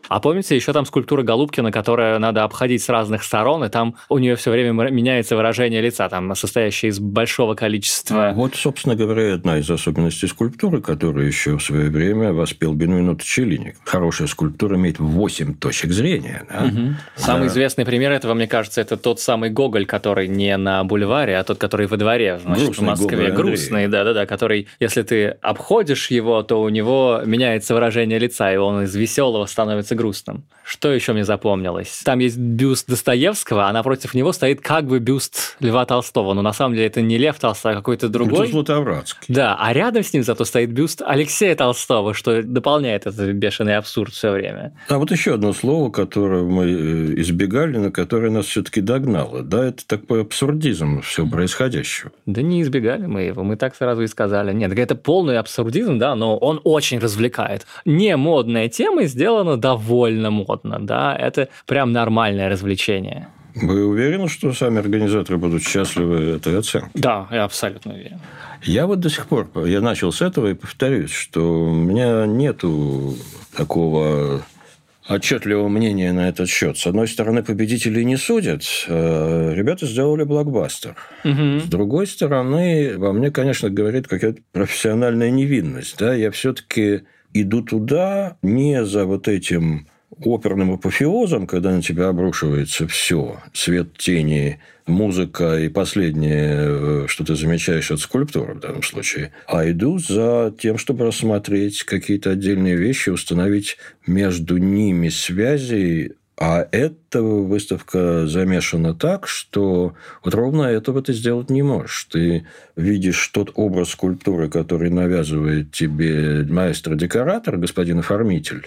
А помните, еще там скульптура Голубкина, которую надо обходить с разных сторон, и там у нее все время меняется выражение лица, там, состоящее из большого количества... Вот, собственно говоря, одна из особенностей скульптуры, которую еще в свое время воспел Бенвенуто Челлини. Хорошая скульптура имеет 8 точек зрения. Да? Угу. Самый известный пример этого, мне кажется, это тот самый Гоголь, который не на бульваре, а тот, который во дворе, значит, в Москве. Гоголь, грустный, да-да-да, который, если ты обходишь его, то у него меняется выражение лица, и он из веселого становится грустным. Что еще мне запомнилось? Там есть бюст Достоевского, а напротив него стоит как бы бюст Льва Толстого. Но на самом деле это не Лев Толстой, а какой-то другой. Это Златовратский. Да, а рядом с ним зато стоит бюст Алексея Толстого, что дополняет этот бешеный абсурд все время. А вот еще одно слово, которое мы избегали, но которое нас все-таки догнало. Да, это такой абсурдизм всего происходящего. Да не избегали мы его, мы так сразу и сказали. Нет, это полный абсурдизм, да, но он очень развлекает. Не модная тема сделана довольно модно, да, это прям нормальное развлечение. Вы уверены, что сами организаторы будут счастливы этой оценкой? Да, я абсолютно уверен. Я вот до сих пор, я начал с этого и повторюсь, что у меня нету такого отчетливого мнения на этот счет. С одной стороны, победителей не судят. Ребята сделали блокбастер. Угу. С другой стороны, во мне, конечно, говорит какая-то профессиональная невинность. Да? Я все-таки иду туда не за вот этим оперным апофеозом, когда на тебя обрушивается все, свет, тени, музыка и последнее, что ты замечаешь, от скульптуры в данном случае, а иду за тем, чтобы рассмотреть какие-то отдельные вещи, установить между ними связи. А эта выставка замешана так, что вот ровно этого ты сделать не можешь. Ты видишь тот образ скульптуры, который навязывает тебе маэстро-декоратор, господин оформитель,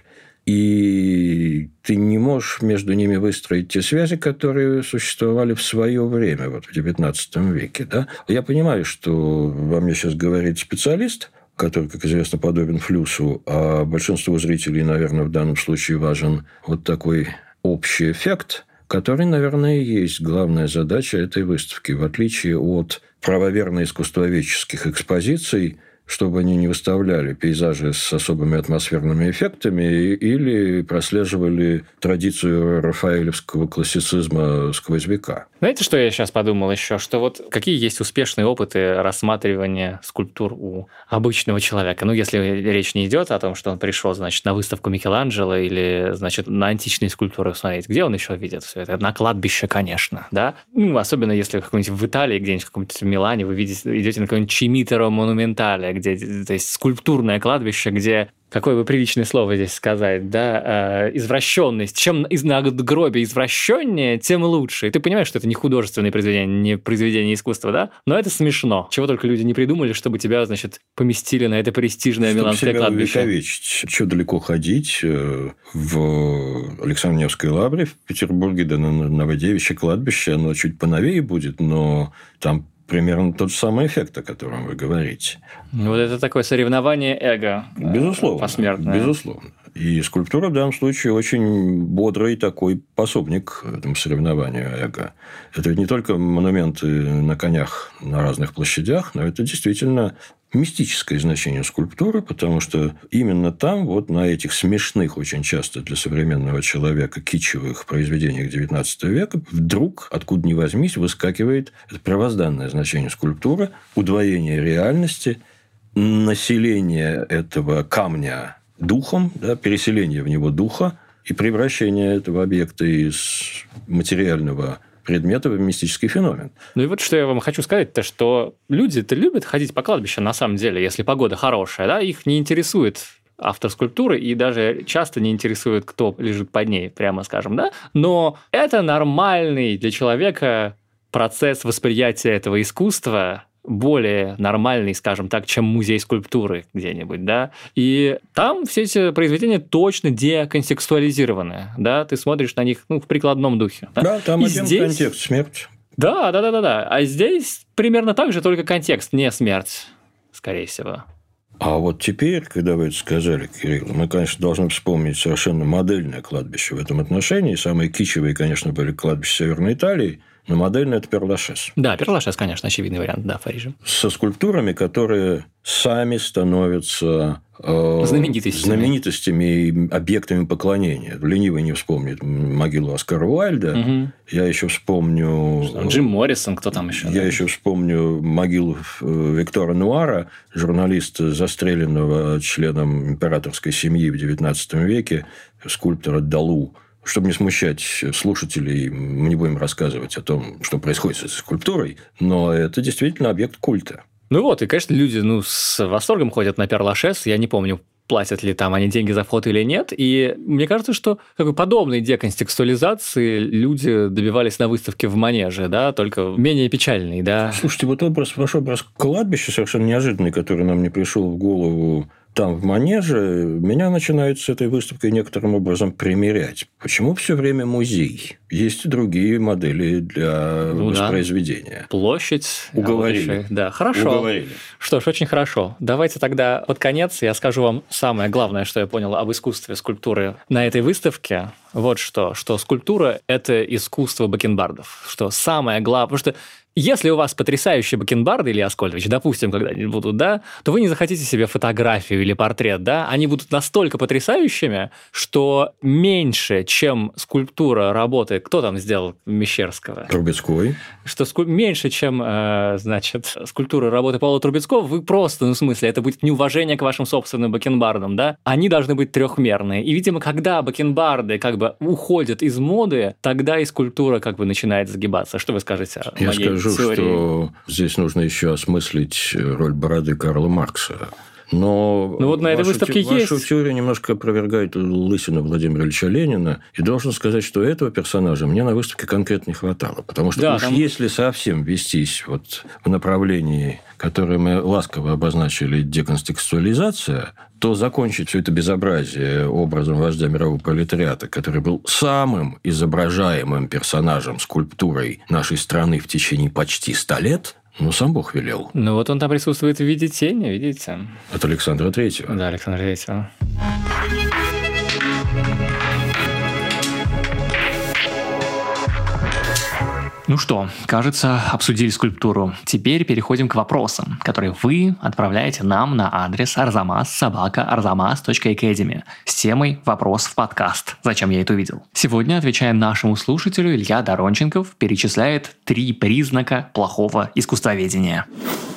и ты не можешь между ними выстроить те связи, которые существовали в свое время, вот в XIX веке. Да? Я понимаю, что во мне сейчас говорит специалист, который, как известно, подобен флюсу, а большинству зрителей, наверное, в данном случае важен вот такой общий эффект, который, наверное, и есть главная задача этой выставки, в отличие от правоверно-искусствоведческих экспозиций, чтобы они не выставляли пейзажи с особыми атмосферными эффектами или прослеживали традицию рафаэлевского классицизма сквозь века. Знаете, что я сейчас подумал еще? Что вот какие есть успешные опыты рассматривания скульптур у обычного человека? Ну, если речь не идет о том, что он пришел, значит, на выставку Микеланджело или, значит, на античные скульптуры смотреть. Где он еще видит все это? На кладбище, конечно, да? Ну, особенно если какой-нибудь в Италии, где-нибудь в каком-нибудь Милане вы идете на какой-нибудь Чимитеро Монументале, где, то есть, скульптурное кладбище, где, какое бы приличное слово здесь сказать, да, извращенность. Чем надгробие извращеннее, тем лучше. И ты понимаешь, что это не художественное произведение, не произведение искусства, да? Но это смешно. Чего только люди не придумали, чтобы тебя, значит, поместили на это престижное миланское кладбище. Чтобы себя увековечить. Чего далеко ходить? В Александро-Невской лавре в Петербурге, да на Новодевичье кладбище, оно чуть поновее будет, но там примерно тот же самый эффект, о котором вы говорите. Вот это такое соревнование эго. Безусловно. Посмертное. Безусловно. И скульптура в данном случае очень бодрый такой пособник этому соревнованию эго. Это ведь не только монументы на конях на разных площадях, но это действительно мистическое значение скульптуры, потому что именно там, вот на этих смешных очень часто для современного человека китчевых произведениях XIX века, вдруг, откуда ни возьмись, выскакивает это первозданное значение скульптуры, удвоение реальности, население этого камня духом, да, переселение в него духа и превращение этого объекта из материального предмета в мистический феномен. Ну и вот что я вам хочу сказать-то, что люди-то любят ходить по кладбищу на самом деле, если погода хорошая, да, их не интересует автор скульптуры и даже часто не интересует, кто лежит под ней, прямо скажем, да, но это нормальный для человека процесс восприятия этого искусства, более нормальный, скажем так, чем музей скульптуры где-нибудь, да, и там все эти произведения точно деконтекстуализированы, да, ты смотришь на них, ну, в прикладном духе. Да, да, там один здесь... контекст – смерть. Да, а здесь примерно так же, только контекст, не смерть, скорее всего. А вот теперь, когда вы это сказали, Кирилл, мы, конечно, должны вспомнить совершенно модельное кладбище в этом отношении. Самые кичевые, конечно, были кладбища Северной Италии, но модельный – это Пер-Лашез. Да, Пер-Лашез, конечно, очевидный вариант, да, в Париже. Со скульптурами, которые сами становятся знаменитостями и объектами поклонения. Ленивый не вспомнит могилу Оскара Уайльда. Угу. Я еще вспомню... Джим Моррисон, кто там еще? Я еще вспомню могилу Виктора Нуара, журналиста, застреленного членом императорской семьи в XIX веке, скульптора Далу. Чтобы не смущать слушателей, мы не будем рассказывать о том, что происходит с этой скульптурой, но это действительно объект культа. Ну вот, и, конечно, люди с восторгом ходят на Пер-Лашез. Я не помню, платят ли там они деньги за фото или нет. И мне кажется, что подобной деконтекстуализации люди добивались на выставке в Манеже, да, только менее печальный, да. Слушайте, вот ваш образ кладбища совершенно неожиданный, который нам не пришел в голову там, в Манеже, меня начинают с этой выставкой некоторым образом примерять. Почему все время музей? Есть и другие модели для воспроизведения. Да. Площадь. Уговорили. Да, хорошо. Уговорили. Что ж, очень хорошо. Давайте тогда под конец я скажу вам самое главное, что я понял об искусстве скульптуры на этой выставке. Вот что скульптура – это искусство бакенбардов. Что самое главное, потому что если у вас потрясающие бакенбарды, Илья Аскольдович, допустим, когда-нибудь будут, да, то вы не захотите себе фотографию или портрет, да, они будут настолько потрясающими, что меньше, чем скульптура работы, кто там сделал Мещерского? Трубецкой. Что меньше, чем, скульптура работы Павла Трубецкого, вы просто, в смысле, это будет неуважение к вашим собственным бакенбардам, да, они должны быть трехмерные. И, видимо, когда бакенбарды уходят из моды, тогда и скульптура начинает загибаться. Что вы скажете о моей теории? Что здесь нужно еще осмыслить роль бороды Карла Маркса. Но вот на этой выставке есть. Вашу теорию немножко опровергает лысина Владимира Ильича Ленина. И должен сказать, что этого персонажа мне на выставке конкретно не хватало. Потому что если совсем вестись в направлении, которое мы ласково обозначили, деконтекстуализация, то закончить все это безобразие образом вождя мирового пролетариата, который был самым изображаемым персонажем, скульптурой нашей страны в течение почти 100 лет, сам Бог велел. Вот он там присутствует в виде тени, видите? От Александра Третьего. Да, Александра Третьего. Ну что, кажется, обсудили скульптуру. Теперь переходим к вопросам, которые вы отправляете нам на адрес arzamas@arzamas.academy с темой «Вопрос в подкаст. Зачем я это увидел?». Сегодня, отвечая нашему слушателю, Илья Доронченков перечисляет 3 признака плохого искусствоведения.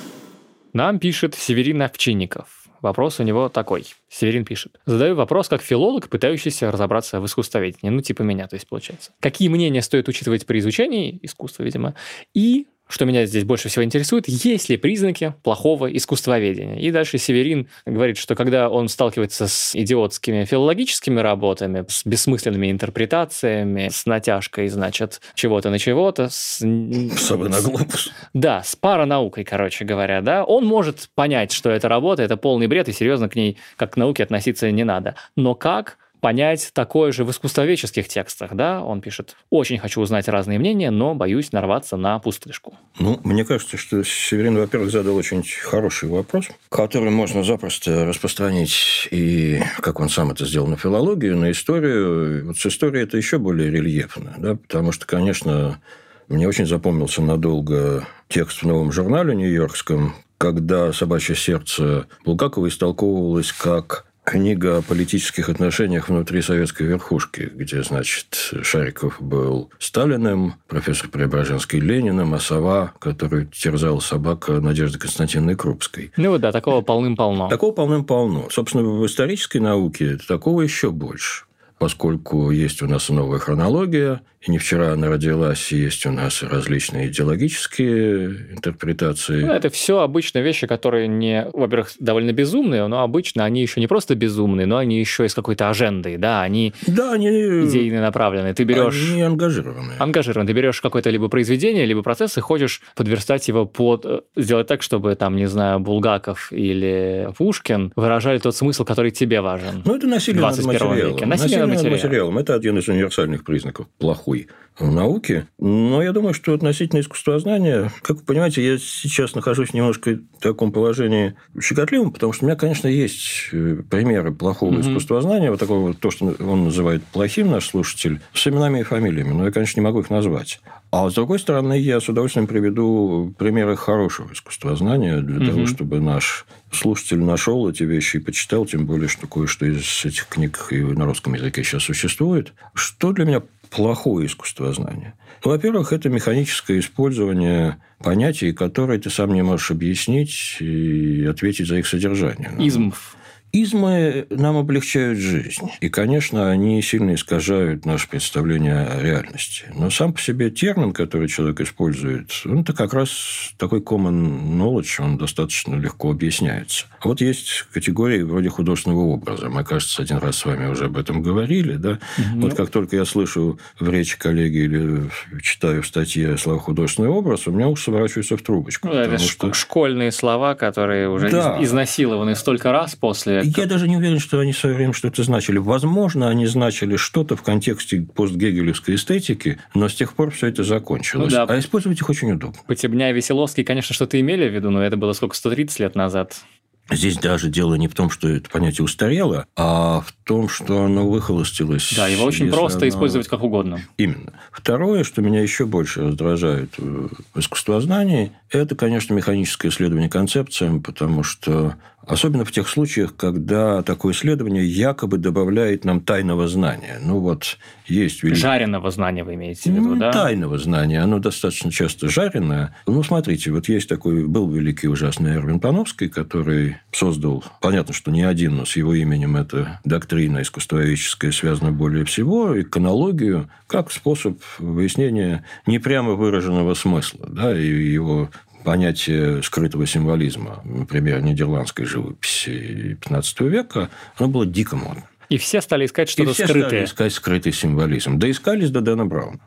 Нам пишет Северин Овчинников. Вопрос у него такой. Северин пишет. Задаю вопрос как филолог, пытающийся разобраться в искусствоведении. Типа меня, то есть получается. Какие мнения стоит учитывать при изучении искусства, видимо? И, что меня здесь больше всего интересует, есть ли признаки плохого искусствоведения? И дальше Северин говорит, что когда он сталкивается с идиотскими филологическими работами, с бессмысленными интерпретациями, с натяжкой, чего-то на чего-то, совы на глобус. Да, с паранаукой, короче говоря, да, он может понять, что эта работа – это полный бред, и серьезно к ней, как к науке, относиться не надо. Но как понять такое же в искусствоведческих текстах, да? Он пишет: «Очень хочу узнать разные мнения, но боюсь нарваться на пустышку». Мне кажется, что Северин, во-первых, задал очень хороший вопрос, который можно запросто распространить и, как он сам это сделал, на филологию, на историю. С историей это еще более рельефно, да? Потому что, конечно, мне очень запомнился надолго текст в новом журнале нью-йоркском, когда «Собачье сердце» Булгакова истолковывалось как книга о политических отношениях внутри советской верхушки, где, Шариков был Сталиным, профессор Преображенский Лениным, а сова, которую терзала собака, Надежды Константиновны Крупской. Такого полным-полно. Такого полным-полно. Собственно, в исторической науке такого еще больше. Поскольку есть у нас новая хронология, и не вчера она родилась, и есть у нас различные идеологические интерпретации. Это все обычно вещи, которые во-первых, довольно безумные, но обычно они еще не просто безумные, но они еще и с какой-то ажендой, да, они идейно направлены. Ты берешь... Они ангажированные. Ты берешь какое-то либо произведение, либо процесс и хочешь подверстать его сделать так, чтобы, Булгаков или Пушкин выражали тот смысл, который тебе важен. Это насилие над материалом. Насилие над материалом. Это один из универсальных признаков плохой науки. Но я думаю, что относительно искусствознания, как вы понимаете, я сейчас нахожусь немножко в таком положении щекотливом, потому что у меня, конечно, есть примеры плохого искусствознания, такого, то, что он называет плохим, наш слушатель, с именами и фамилиями, но я, конечно, не могу их назвать. А с другой стороны, я с удовольствием приведу примеры хорошего искусствознания для того, чтобы наш слушатель нашел эти вещи и почитал, тем более, что кое-что из этих книг и на русском языке сейчас существует. Что для меня плохое искусствознание? Ну, во-первых, это механическое использование понятий, которые ты сам не можешь объяснить и ответить за их содержание. Измов. Измы нам облегчают жизнь. И, конечно, они сильно искажают наше представление о реальности. Но сам по себе термин, который человек использует, он это как раз такой common knowledge, он достаточно легко объясняется. А вот есть категории вроде художественного образа. Мы, кажется, один раз с вами уже об этом говорили. Да? Вот как только я слышу в речи коллеги или читаю в статье слова «художественный образ», у меня уж сворачивается в трубочку. Это что... школьные слова, которые уже изнасилованы столько раз после... Я даже не уверен, что они в свое время что-то значили. Возможно, они значили что-то в контексте постгегелевской эстетики, но с тех пор все это закончилось. А использовать их очень удобно. Потебня и Веселовский, конечно, что-то имели в виду, но это было сколько, 130 лет назад. Здесь даже дело не в том, что это понятие устарело, а в том, что оно выхолостилось. Да, его очень просто использовать как угодно. Именно. Второе, что меня еще больше раздражает в искусствознании, это, конечно, механическое исследование концепциям, потому что особенно в тех случаях, когда такое исследование якобы добавляет нам тайного знания. Ну, вот есть... Жареного знания вы имеете в виду, да? Тайного знания. Оно достаточно часто жареное. Ну, смотрите, вот есть такой... Был великий ужасный Эрвин Пановский, который создал... Понятно, что не один, но с его именем эта доктрина искусствоведческая связана более всего, иконологию, как способ выяснения непрямо выраженного смысла. Да, и его... понятие скрытого символизма, например, нидерландской живописи XV века, оно было дико модно. И все стали искать что-то скрытое. Стали искать скрытый символизм. Доискались до Дэна Брауна.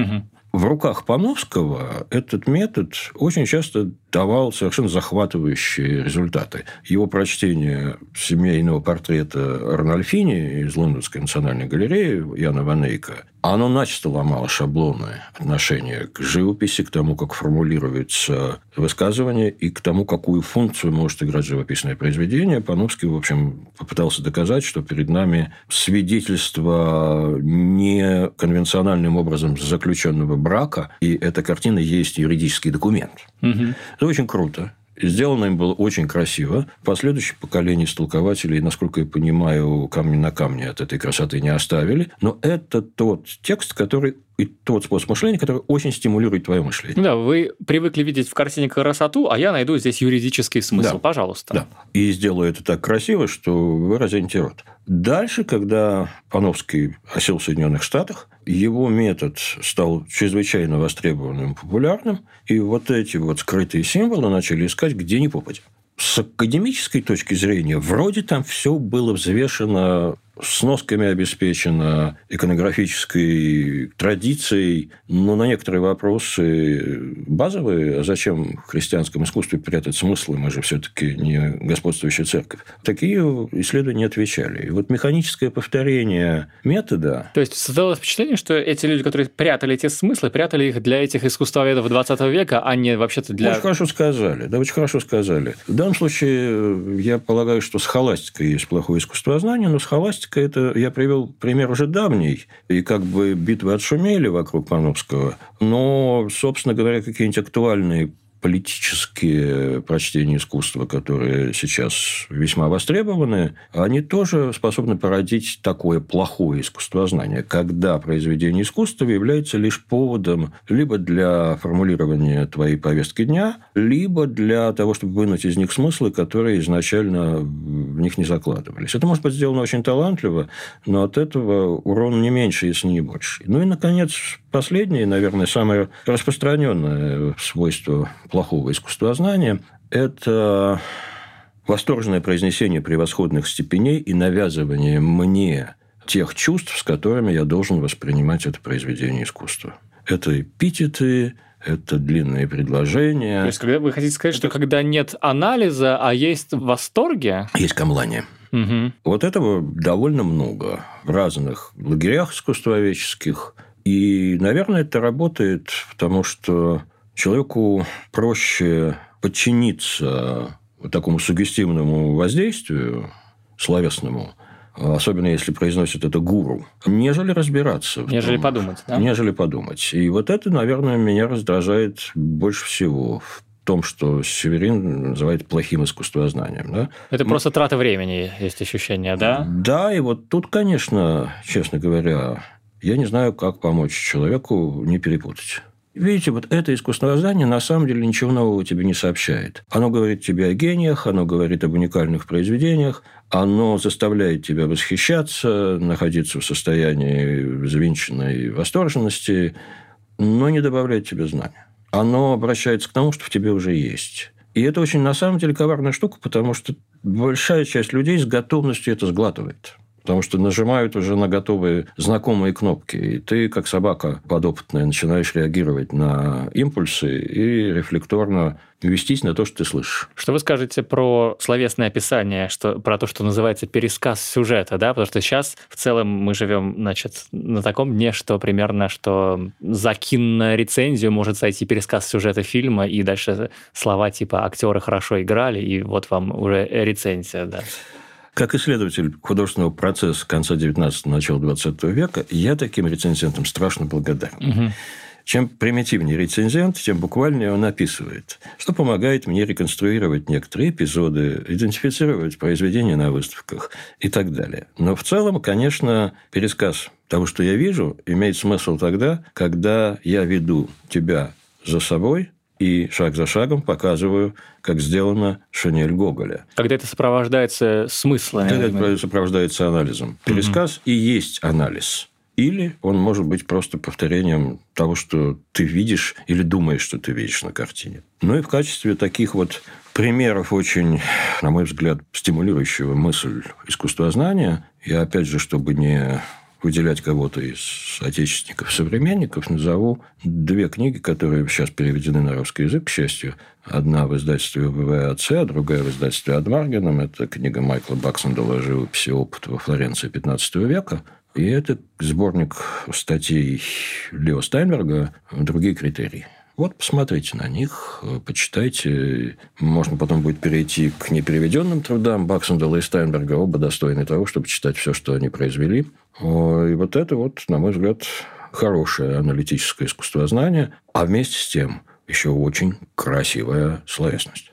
В руках Пановского этот метод очень часто давал совершенно захватывающие результаты. Его прочтение семейного портрета Арнольфини из Лондонской национальной галереи Яна ван Эйка, оно начисто ломало шаблоны отношения к живописи, к тому, как формулируется высказывание и к тому, какую функцию может играть живописное произведение. Пановский, в общем, попытался доказать, что перед нами свидетельство неконвенциональным образом заключенного брака, и эта картина есть юридический документ. Это очень круто. Сделано им было очень красиво. Последующие поколения истолкователей, насколько я понимаю, камни на камне от этой красоты не оставили. Но это тот текст, который и тот способ мышления, который очень стимулирует твое мышление. Да, вы привыкли видеть в картине красоту, а я найду здесь юридический смысл. Да. Пожалуйста. Да. И сделаю это так красиво, что вы разинете рот. Дальше, когда Пановский осел в Соединенных Штатах, его метод стал чрезвычайно востребованным и популярным, и вот эти вот скрытые символы начали искать где ни попадя. С академической точки зрения, вроде там все было взвешено, сносками обеспечено, иконографической традицией, но на некоторые вопросы базовые, а зачем в христианском искусстве прятать смыслы, мы же все-таки не господствующая церковь, такие исследования отвечали. И вот механическое повторение метода... То есть, создалось впечатление, что эти люди, которые прятали эти смыслы, прятали их для этих искусствоведов 20 века, а не вообще-то для... Очень хорошо сказали. Да, очень хорошо сказали. В данном случае, я полагаю, что схоластика есть плохое искусствознание, но схоластика это, я привел пример уже давний, и как бы битвы отшумели вокруг Пановского, но, собственно говоря, какие-нибудь актуальные политические прочтения искусства, которые сейчас весьма востребованы, они тоже способны породить такое плохое искусствознание, когда произведение искусства является лишь поводом либо для формулирования твоей повестки дня, либо для того, чтобы вынуть из них смыслы, которые изначально в них не закладывались. Это может быть сделано очень талантливо, но от этого урон не меньше, если не больше. Ну и, наконец, последнее, наверное, самое распространенное свойство плохого искусствознания – это восторженное произнесение превосходных степеней и навязывание мне тех чувств, с которыми я должен воспринимать это произведение искусства. Это эпитеты, это длинные предложения. То есть, когда вы хотите сказать, что когда нет анализа, а есть восторги? Есть камлание. Угу. Вот этого довольно много в разных лагерях искусствоведческих. И, наверное, это работает, потому что человеку проще подчиниться вот такому суггестивному воздействию словесному, особенно если произносит это гуру, нежели разбираться. Нежели подумать, да? Нежели подумать. И вот это, наверное, меня раздражает больше всего в том, что Северин называет плохим искусствознанием. Да? Это просто трата времени, есть ощущение, да? Да, и вот тут, конечно, честно говоря, я не знаю, как помочь человеку не перепутать. Видите, вот это искусствознание на самом деле ничего нового тебе не сообщает. Оно говорит тебе о гениях, оно говорит об уникальных произведениях, оно заставляет тебя восхищаться, находиться в состоянии взвинченной восторженности, но не добавляет тебе знания. Оно обращается к тому, что в тебе уже есть. И это очень, на самом деле, коварная штука, потому что большая часть людей с готовностью это сглатывает. Потому что нажимают уже на готовые знакомые кнопки. И ты, как собака подопытная, начинаешь реагировать на импульсы и рефлекторно вестись на то, что ты слышишь. Что вы скажете про словесное описание, про то, что называется пересказ сюжета, да? Потому что сейчас в целом мы живем, значит, на таком дне, что примерно, что за кинорецензию может сойти пересказ сюжета фильма, и дальше слова типа «актеры хорошо играли», и вот вам уже рецензия, да. Как исследователь художественного процесса конца 19-го, начала 20 века, я таким рецензентам страшно благодарен. Угу. Чем примитивнее рецензент, тем буквальнее он описывает, что помогает мне реконструировать некоторые эпизоды, идентифицировать произведения на выставках и так далее. Но в целом, конечно, пересказ того, что я вижу, имеет смысл тогда, когда я веду тебя за собой и шаг за шагом показываю, как сделано Шинель Гоголя. Когда это сопровождается смыслами. Когда это сопровождается анализом. Пересказ и есть анализ. Или он может быть просто повторением того, что ты видишь или думаешь, что ты видишь на картине. Ну и в качестве таких вот примеров очень, на мой взгляд, стимулирующего мысль искусствознания, я опять же, чтобы не выделять кого-то из отечественников-современников, назову две книги, которые сейчас переведены на русский язык, к счастью. Одна в издательстве ВВАЦ, а другая в издательстве Адмаргеном. Это книга Майкла Баксендала «Живопись и опыт во Флоренции XV века». И это сборник статей Лео Стайнберга «Другие критерии». Вот, посмотрите на них, почитайте. Можно потом будет перейти к непереведенным трудам Баксендала и Стайнберга. Оба достойны того, чтобы читать все, что они произвели. И вот это, на мой взгляд, хорошее аналитическое искусствознание, а вместе с тем еще очень красивая словесность.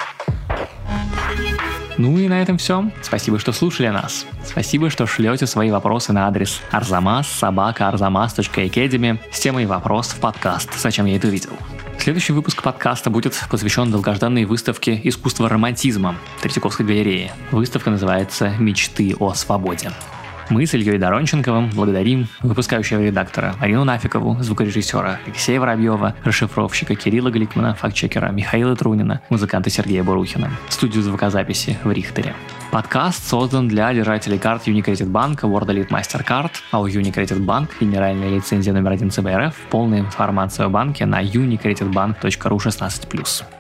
Ну и на этом все. Спасибо, что слушали нас. Спасибо, что шлете свои вопросы на адрес arzamas@arzamas.academy с темой «Вопрос в подкаст. Зачем я это увидел?». Следующий выпуск подкаста будет посвящен долгожданной выставке «Искусство романтизма» Третьяковской галереи. Выставка называется «Мечты о свободе». Мы с Ильей Доронченковым благодарим выпускающего редактора Арину Нафикову, звукорежиссера Алексея Воробьева, расшифровщика Кирилла Гликмана, фактчекера Михаила Трунина, музыканта Сергея Бурухина, студию звукозаписи в Рихтере. Подкаст создан для держателей карт Unicredit Bank, World Elite MasterCard, а у Unicredit Bank генеральная лицензия номер 1 ЦБ РФ. Полная информация о банке на unicreditbank.ru 16+.